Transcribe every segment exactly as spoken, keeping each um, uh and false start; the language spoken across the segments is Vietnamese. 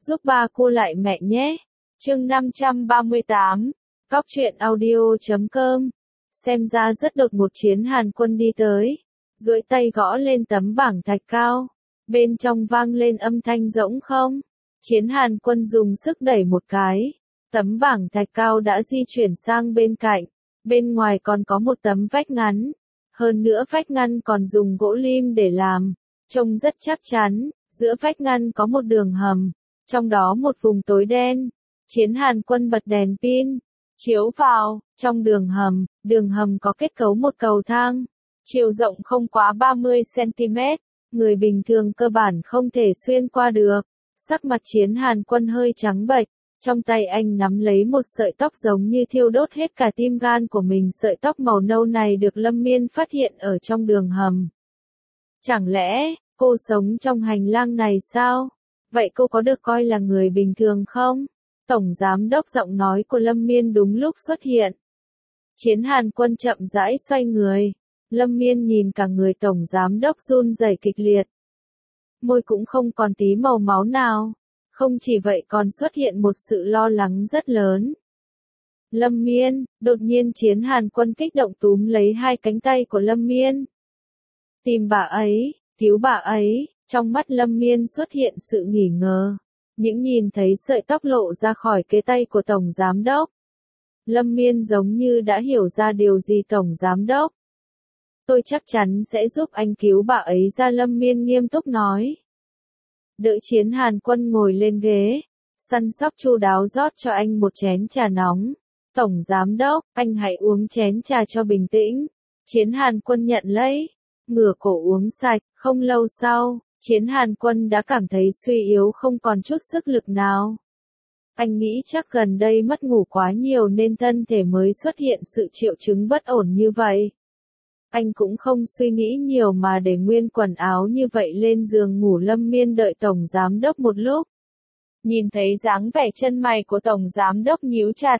giúp ba cô lại mẹ nhé. Chương năm trăm ba mươi tám, Cóc truyện audio chấm com. Xem ra rất đột ngột Chiến Hàn Quân đi tới, duỗi tay gõ lên tấm bảng thạch cao, bên trong vang lên âm thanh rỗng không. Chiến Hàn Quân dùng sức đẩy một cái, tấm bảng thạch cao đã di chuyển sang bên cạnh, bên ngoài còn có một tấm vách ngắn, hơn nữa vách ngăn còn dùng gỗ lim để làm, trông rất chắc chắn, giữa vách ngăn có một đường hầm, trong đó một vùng tối đen. Chiến Hàn Quân bật đèn pin, chiếu vào, trong đường hầm, đường hầm có kết cấu một cầu thang, chiều rộng không quá ba mươi xăng ti mét, người bình thường cơ bản không thể xuyên qua được. Sắc mặt Chiến Hàn Quân hơi trắng bệch, trong tay anh nắm lấy một sợi tóc giống như thiêu đốt hết cả tim gan của mình. Sợi tóc màu nâu này được Lâm Miên phát hiện ở trong đường hầm. Chẳng lẽ, cô sống trong hành lang này sao? Vậy cô có được coi là người bình thường không? Tổng giám đốc giọng nói của Lâm Miên đúng lúc xuất hiện. Chiến Hàn Quân chậm rãi xoay người. Lâm Miên nhìn cả người tổng giám đốc run rẩy kịch liệt. Môi cũng không còn tí màu máu nào. Không chỉ vậy còn xuất hiện một sự lo lắng rất lớn. Lâm Miên, đột nhiên Chiến Hàn Quân kích động túm lấy hai cánh tay của Lâm Miên. Tìm bà ấy, cứu bà ấy, trong mắt Lâm Miên xuất hiện sự nghỉ ngờ. Những nhìn thấy sợi tóc lộ ra khỏi cái tay của tổng giám đốc. Lâm Miên giống như đã hiểu ra điều gì. Tổng giám đốc, tôi chắc chắn sẽ giúp anh cứu bà ấy ra. Lâm Miên nghiêm túc nói. Đỡ Chiến Hàn Quân ngồi lên ghế, săn sóc chu đáo rót cho anh một chén trà nóng. Tổng giám đốc, anh hãy uống chén trà cho bình tĩnh. Chiến Hàn Quân nhận lấy, ngửa cổ uống sạch. Không lâu sau, Chiến Hàn Quân đã cảm thấy suy yếu không còn chút sức lực nào. Anh nghĩ chắc gần đây mất ngủ quá nhiều nên thân thể mới xuất hiện sự triệu chứng bất ổn như vậy. Anh cũng không suy nghĩ nhiều mà để nguyên quần áo như vậy lên giường ngủ. Lâm Miên đợi tổng giám đốc một lúc. Nhìn thấy dáng vẻ chân mày của tổng giám đốc nhíu chặt.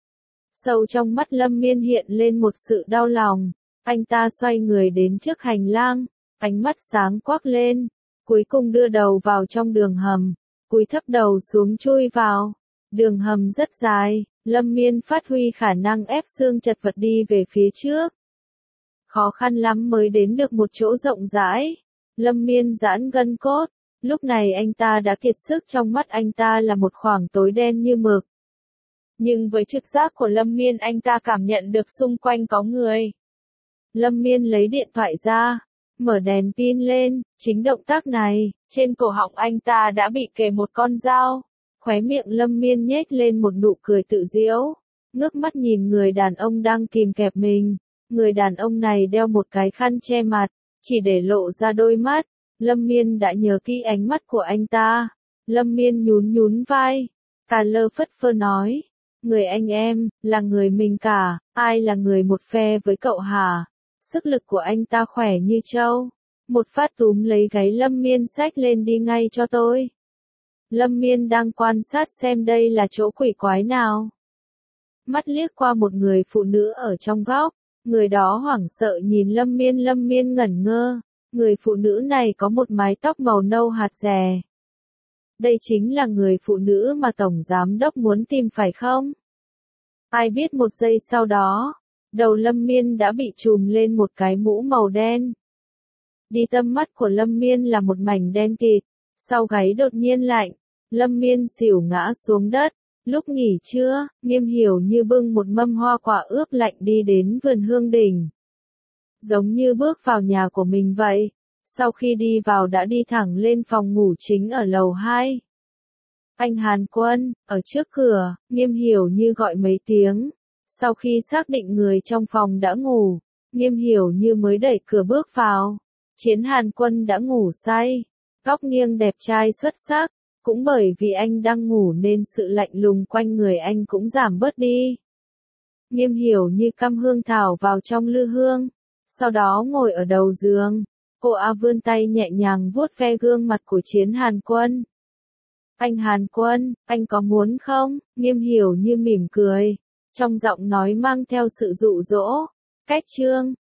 Sâu trong mắt Lâm Miên hiện lên một sự đau lòng. Anh ta xoay người đến trước hành lang, ánh mắt sáng quắc lên, cuối cùng đưa đầu vào trong đường hầm, cúi thấp đầu xuống chui vào. Đường hầm rất dài, Lâm Miên phát huy khả năng ép xương chật vật đi về phía trước. Khó khăn lắm mới đến được một chỗ rộng rãi. Lâm Miên giãn gân cốt, lúc này anh ta đã kiệt sức. Trong mắt anh ta là một khoảng tối đen như mực. Nhưng với trực giác của Lâm Miên, anh ta cảm nhận được xung quanh có người. Lâm Miên lấy điện thoại ra, mở đèn pin lên. Chính động tác này, trên cổ họng anh ta đã bị kề một con dao. Khóe miệng Lâm Miên nhếch lên một nụ cười tự giễu, ngước mắt nhìn người đàn ông đang kìm kẹp mình. Người đàn ông này đeo một cái khăn che mặt, chỉ để lộ ra đôi mắt. Lâm Miên đã nhớ kỹ ánh mắt của anh ta. Lâm Miên nhún nhún vai, cà lơ phất phơ nói. Người anh em, là người mình cả, ai là người một phe với cậu hả? Sức lực của anh ta khỏe như trâu. Một phát túm lấy gáy Lâm Miên xách lên đi ngay cho tôi. Lâm Miên đang quan sát xem đây là chỗ quỷ quái nào. Mắt liếc qua một người phụ nữ ở trong góc. Người đó hoảng sợ nhìn Lâm Miên. Lâm Miên ngẩn ngơ. Người phụ nữ này có một mái tóc màu nâu hạt rẻ. Đây chính là người phụ nữ mà tổng giám đốc muốn tìm phải không? Ai biết một giây sau đó, đầu Lâm Miên đã bị trùm lên một cái mũ màu đen. Đi tâm mắt của Lâm Miên là một mảnh đen kịt, sau gáy đột nhiên lạnh, Lâm Miên xỉu ngã xuống đất. Lúc nghỉ trưa, Nghiêm Hiểu Như bưng một mâm hoa quả ướp lạnh đi đến vườn hương đỉnh. Giống như bước vào nhà của mình vậy, sau khi đi vào đã đi thẳng lên phòng ngủ chính ở lầu hai. Anh Hàn Quân, ở trước cửa, Nghiêm Hiểu Như gọi mấy tiếng. Sau khi xác định người trong phòng đã ngủ, Nghiêm Hiểu Như mới đẩy cửa bước vào. Chiến Hàn Quân đã ngủ say, góc nghiêng đẹp trai xuất sắc. Cũng bởi vì anh đang ngủ nên sự lạnh lùng quanh người anh cũng giảm bớt đi. Nghiêm Hiểu Như cắm hương thảo vào trong lư hương, sau đó ngồi ở đầu giường. Cô A vươn tay nhẹ nhàng vuốt ve gương mặt của Chiến Hàn Quân. Anh Hàn Quân, anh có muốn không? Nghiêm Hiểu Như mỉm cười, trong giọng nói mang theo sự dụ dỗ. Cách chương,